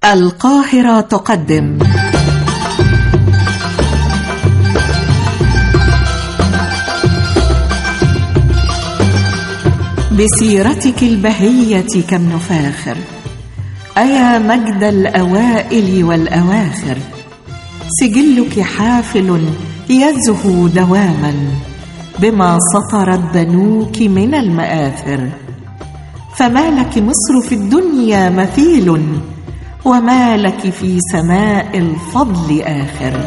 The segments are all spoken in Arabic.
القاهرة تقدم بسيرتك البهية كم نفاخر، أيا مجد الأوائل والأواخر، سجلك حافل يزهو دواما بما سطرت بنوك من المآثر، فما لك مصر في الدنيا مثيل، وما لك في سماء الفضل آخر.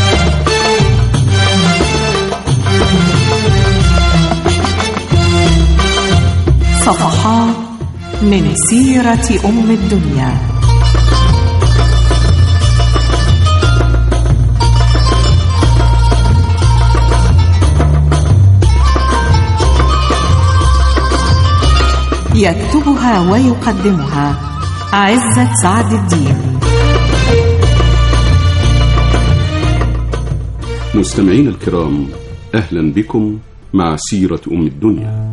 صفحات من سيرة أم الدنيا. يكتبها ويقدمها عزت سعد الدين. مستمعين الكرام، أهلا بكم مع سيرة أم الدنيا.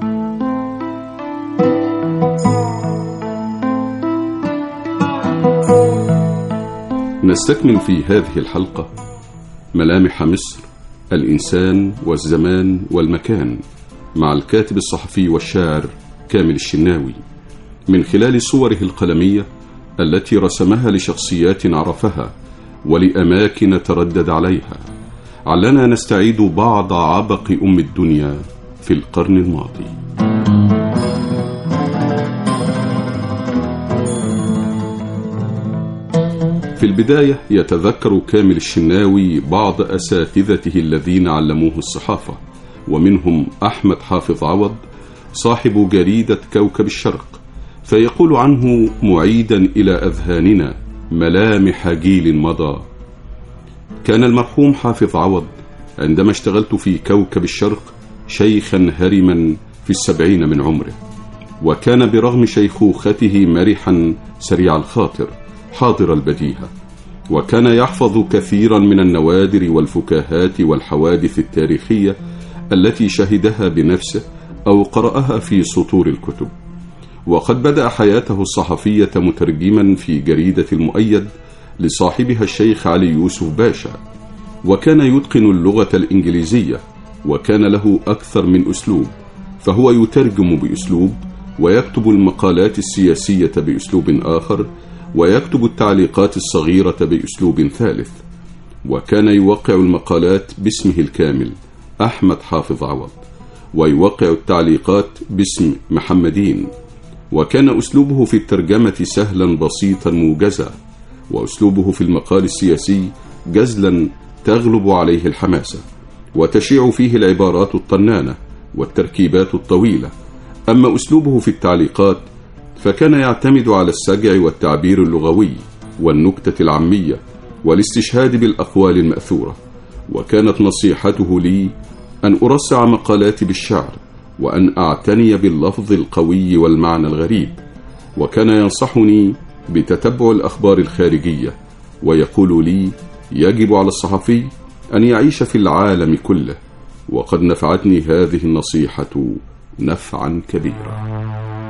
نستكمل في هذه الحلقة ملامح مصر، الإنسان والزمان والمكان، مع الكاتب الصحفي والشاعر كامل الشناوي، من خلال صوره القلمية التي رسمها لشخصيات عرفها ولأماكن تردد عليها، علنا نستعيد بعض عبق أم الدنيا في القرن الماضي. في البداية يتذكر كامل الشناوي بعض أساتذته الذين علموه الصحافة، ومنهم أحمد حافظ عوض صاحب جريدة كوكب الشرق، فيقول عنه معيدا إلى أذهاننا ملامح جيل مضى: كان المرحوم حافظ عوض عندما اشتغلت في كوكب الشرق شيخا هرما في 70 من عمره، وكان برغم شيخوخته مرحا سريع الخاطر حاضر البديهة، وكان يحفظ كثيرا من النوادر والفكاهات والحوادث التاريخية التي شهدها بنفسه أو قرأها في سطور الكتب. وقد بدأ حياته الصحفية مترجما في جريدة المؤيد لصاحبها الشيخ علي يوسف باشا، وكان يتقن اللغة الإنجليزية، وكان له أكثر من أسلوب، فهو يترجم بأسلوب، ويكتب المقالات السياسية بأسلوب آخر، ويكتب التعليقات الصغيرة بأسلوب ثالث، وكان يوقع المقالات باسمه الكامل أحمد حافظ عوض، ويوقع التعليقات باسم محمدين، وكان أسلوبه في الترجمة سهلا بسيطا موجزا، وأسلوبه في المقال السياسي جزلا تغلب عليه الحماسة، وتشيع فيه العبارات الطنانة والتركيبات الطويلة. أما أسلوبه في التعليقات فكان يعتمد على السجع والتعبير اللغوي والنكتة العامية والاستشهاد بالأقوال المأثورة. وكانت نصيحته لي أن أرصع مقالاتي بالشعر، وأن أعتني باللفظ القوي والمعنى الغريب، وكان ينصحني بتتبع الأخبار الخارجية، ويقول لي يجب على الصحفي أن يعيش في العالم كله، وقد نفعتني هذه النصيحة نفعا كبيرا.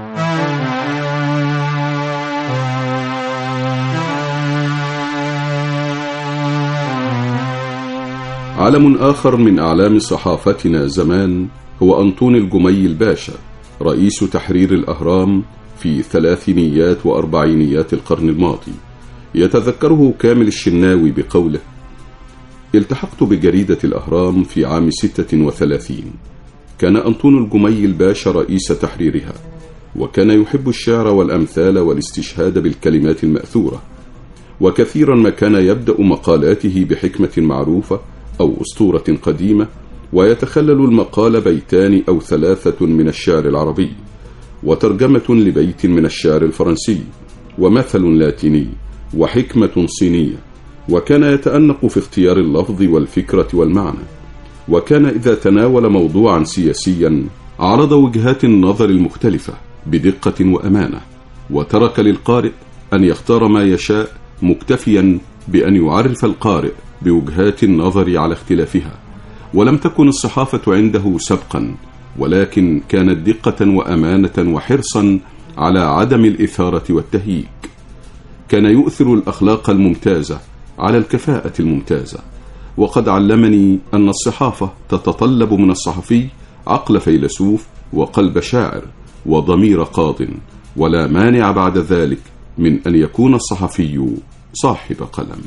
علم آخر من أعلام صحافتنا زمان هو أنطون الجمي الباشا، رئيس تحرير الأهرام في ثلاثينيات وأربعينيات القرن الماضي. يتذكره كامل الشناوي بقوله: التحقت بجريدة الأهرام في عام 36. كان أنطون الجمي الباشا رئيس تحريرها، وكان يحب الشعر والأمثال والاستشهاد بالكلمات المأثورة، وكثيرا ما كان يبدأ مقالاته بحكمة معروفة أو أسطورة قديمة، ويتخلل المقال بيتان أو 3 من الشعر العربي، وترجمة لبيت من الشعر الفرنسي، ومثل لاتيني، وحكمة صينية. وكان يتأنق في اختيار اللفظ والفكرة والمعنى، وكان إذا تناول موضوعا سياسيا عرض وجهات النظر المختلفة بدقة وأمانة، وترك للقارئ أن يختار ما يشاء، مكتفيا بأن يعرف القارئ بوجهات النظر على اختلافها. ولم تكن الصحافة عنده سبقا، ولكن كانت دقة وأمانة وحرصا على عدم الإثارة والتهييج. كان يؤثر الأخلاق الممتازة على الكفاءة الممتازة، وقد علمني أن الصحافة تتطلب من الصحفي عقل فيلسوف وقلب شاعر وضمير قاض، ولا مانع بعد ذلك من أن يكون الصحفي صاحب قلم.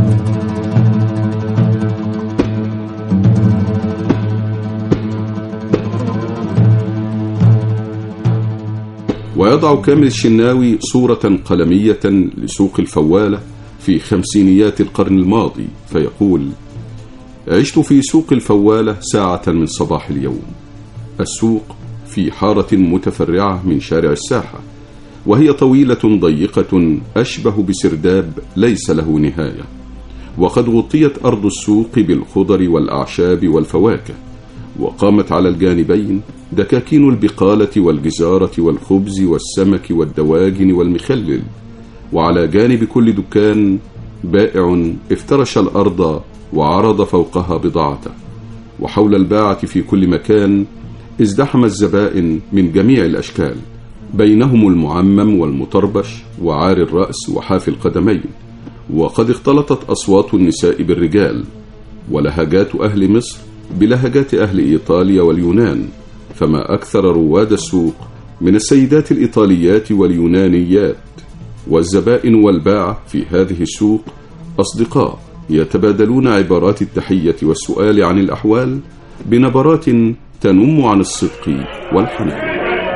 ويضع كامل الشناوي صورة قلمية لسوق الفوالة في خمسينيات القرن الماضي، فيقول: عشت في سوق الفوالة ساعة من صباح اليوم. السوق في حارة متفرعة من شارع الساحة، وهي طويلة ضيقة أشبه بسرداب ليس له نهاية، وقد غطيت أرض السوق بالخضر والأعشاب والفواكه، وقامت على الجانبين دكاكين البقالة والجزارة والخبز والسمك والدواجن والمخلل، وعلى جانب كل دكان بائع افترش الأرض وعرض فوقها بضاعته، وحول الباعة في كل مكان ازدحم الزبائن من جميع الأشكال، بينهم المعمم والمطربش وعار الرأس وحافي القدمين، وقد اختلطت أصوات النساء بالرجال، ولهجات أهل مصر بلهجات أهل إيطاليا واليونان، فما أكثر رواد السوق من السيدات الإيطاليات واليونانيات. والزبائن والباعة في هذه السوق أصدقاء يتبادلون عبارات التحية والسؤال عن الأحوال بنبرات تنم عن الصدق والحنان.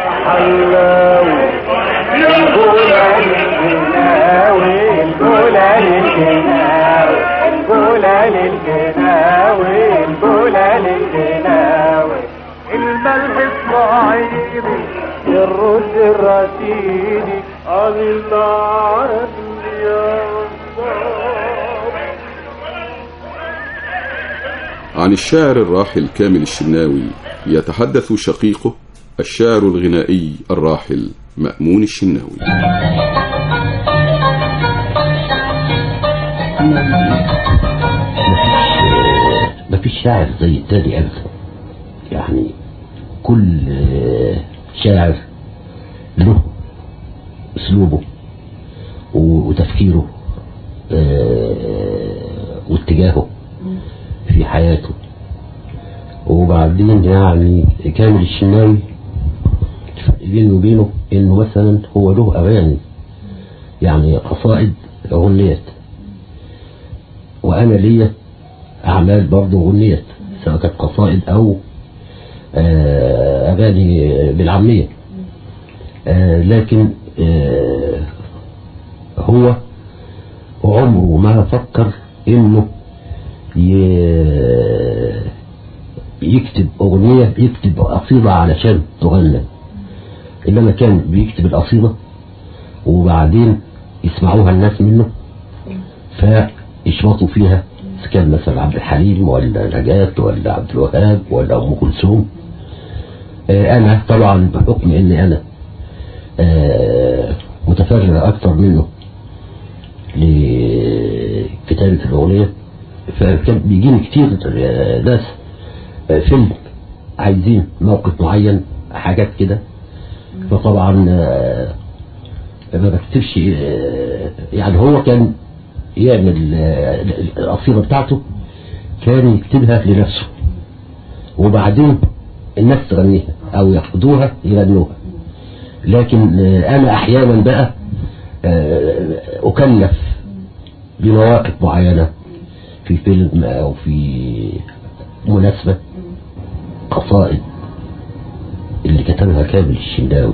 الرد الرشيدي عن الشاعر الراحل كامل الشناوي يتحدث شقيقه الشاعر الغنائي الراحل مأمون الشناوي. مفيش شاعر زي التاني أبدا، يعني كل شاعر له أسلوبه وتفكيره واتجاهه في حياته. وبعدين يعني كامل الشناوي بينه وبينه انه مثلا هو له اغاني، يعني قصائد اغنيات، وانا ليا اعمال برضه اغنيات، سواء كانت قصائد او اغاني بالعاميه. لكن هو عمره ما فكر انه يكتب اغنيه، يكتب قصيده علشان تغنى، انما كان بيكتب القصيده وبعدين يسمعوها الناس منه فيشبطوا فيها، اذا كان مثلا عبد الحليم ولا نجاة ولا عبد الوهاب ولا ام كلثوم. انا طبعا بحكم اني انا متفرغ اكتر منه لكتابه الاغنيه، فكان بيجيني كتير ناس فيلم عايزين موقف معين، حاجات كده، فطبعا ما بكتبش. يعني هو كان يعمل القصيدة بتاعته كان يكتبها لنفسه، وبعدين الناس تغنيها او ياخدوها يغنوها. لكن انا احيانا بقى اكلف بمواقف معينة في فيلم او في مناسبة، قصائد اللي كتبها كامل الشناوي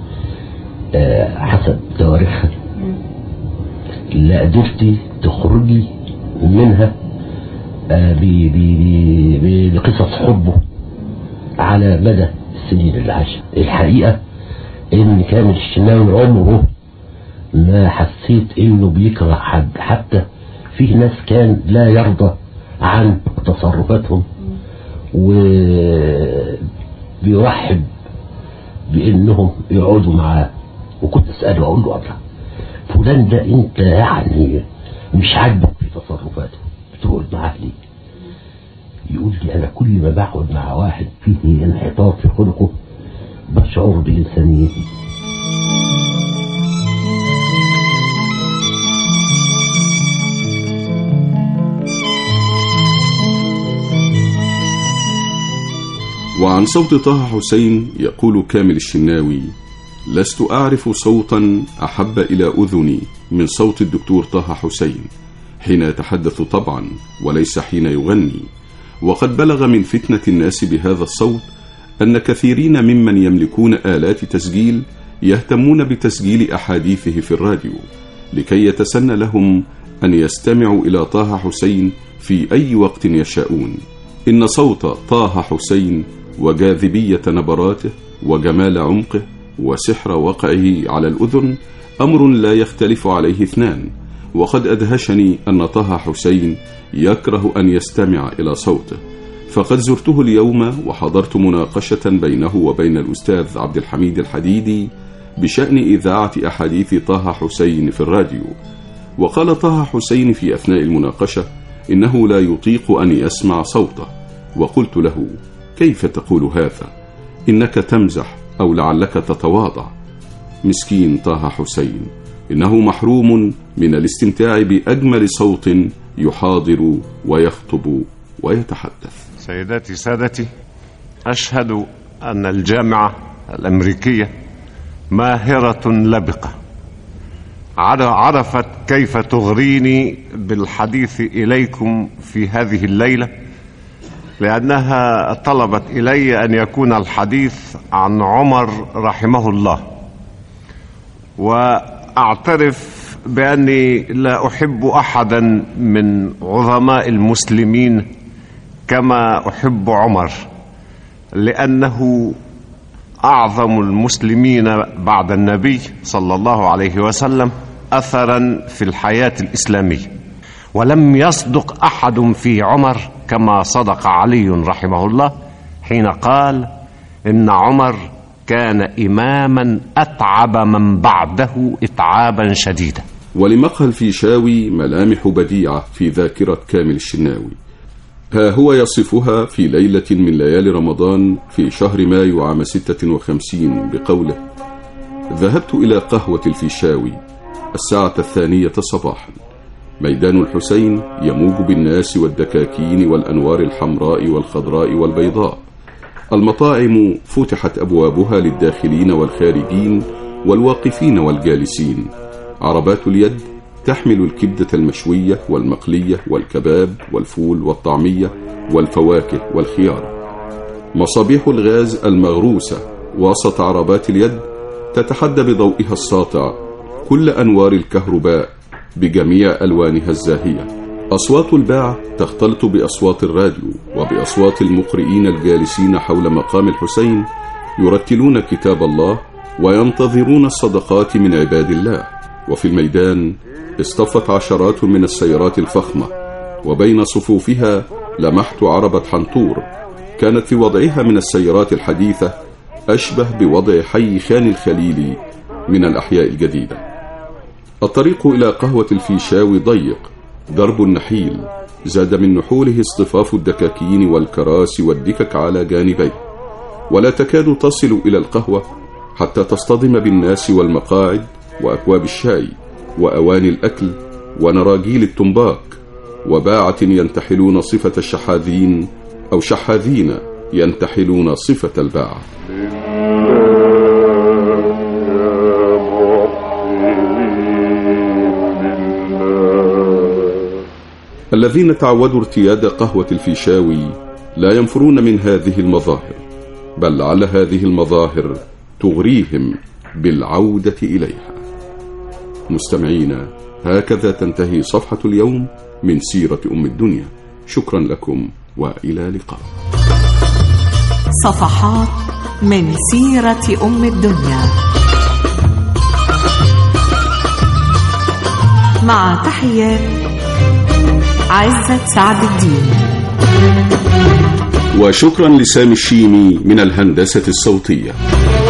حسب تواريخها لا قدرتي تخرجي منها بقصص حبه على مدى السنين اللي عاشها. الحقيقة ان كامل الشناوي عمره ما حسيت انه بيكره حد، حتى فيه ناس كان لا يرضى عن تصرفاتهم وبيرحب بانهم يقعدوا معاه. وكنت اساله اقول له الله فلان ده انت يعني مش عاجبك في تصرفاته بتقعد معاه ليه؟ يقول لي انا كل ما بقعد مع واحد فيه انحطاط في خلقه بشعر بانسانيتي. وعن صوت طه حسين يقول كامل الشناوي: لست أعرف صوتا أحب إلى أذني من صوت الدكتور طه حسين حين يتحدث طبعا وليس حين يغني. وقد بلغ من فتنة الناس بهذا الصوت أن كثيرين ممن يملكون آلات تسجيل يهتمون بتسجيل أحاديثه في الراديو لكي يتسنى لهم أن يستمعوا إلى طه حسين في أي وقت يشاءون. إن صوت طه حسين وجاذبية نبراته وجمال عمقه وسحر وقعه على الأذن أمر لا يختلف عليه اثنان. وقد أدهشني أن طه حسين يكره أن يستمع إلى صوته، فقد زرته اليوم وحضرت مناقشة بينه وبين الأستاذ عبد الحميد الحديدي بشأن إذاعة أحاديث طه حسين في الراديو. وقال طه حسين في أثناء المناقشة إنه لا يطيق أن يسمع صوته، وقلت له: كيف تقول هذا؟ إنك تمزح أو لعلك تتواضع. مسكين طه حسين، إنه محروم من الاستمتاع بأجمل صوت يحاضر ويخطب ويتحدث. سيداتي سادتي، أشهد أن الجامعة الأمريكية ماهرة لبقة، عرفت كيف تغريني بالحديث إليكم في هذه الليلة، لأنها طلبت إلي أن يكون الحديث عن عمر رحمه الله. وأعترف بأني لا أحب أحدا من عظماء المسلمين كما أحب عمر، لأنه أعظم المسلمين بعد النبي صلى الله عليه وسلم أثرا في الحياة الإسلامية، ولم يصدق أحد في عمر كما صدق علي رحمه الله حين قال إن عمر كان إماما أتعب من بعده إتعابا شديدا. ولمقهى الفيشاوي ملامح بديعة في ذاكرة كامل الشناوي، ها هو يصفها في ليلة من ليالي رمضان في شهر مايو عام 56 بقوله: ذهبت إلى قهوة الفيشاوي الساعة 2 صباحا، ميدان الحسين يموج بالناس والدكاكين والأنوار الحمراء والخضراء والبيضاء، المطاعم فتحت أبوابها للداخلين والخارجين والواقفين والجالسين، عربات اليد تحمل الكبدة المشوية والمقلية والكباب والفول والطعمية والفواكه والخيار، مصابيح الغاز المغروسة وسط عربات اليد تتحدى بضوئها الساطع كل أنوار الكهرباء بجميع ألوانها الزاهية، أصوات الباعة تختلط بأصوات الراديو وبأصوات المقرئين الجالسين حول مقام الحسين يرتلون كتاب الله وينتظرون الصدقات من عباد الله. وفي الميدان اصطفت عشرات من السيارات الفخمة، وبين صفوفها لمحت عربة حنطور كانت في وضعها من السيارات الحديثة أشبه بوضع حي خان الخليلي من الأحياء الجديدة. الطريق إلى قهوة الفيشاوي ضيق، درب النحيل زاد من نحوله اصطفاف الدكاكين والكراسي والدكك على جانبيه، ولا تكاد تصل إلى القهوة حتى تصطدم بالناس والمقاعد وأكواب الشاي وأواني الأكل ونراجيل التنباك، وباعة ينتحلون صفة الشحاذين أو شحاذين ينتحلون صفة الباعة. الذين تعودوا ارتياد قهوة الفيشاوي لا ينفرون من هذه المظاهر، بل لعل هذه المظاهر تغريهم بالعودة إليها. مستمعينا، هكذا تنتهي صفحة اليوم من سيرة أم الدنيا. شكرا لكم وإلى لقاء. صفحات من سيرة أم الدنيا، مع تحيات عزت سعد الدين. وشكرا لسامي الشيمي من الهندسة الصوتية.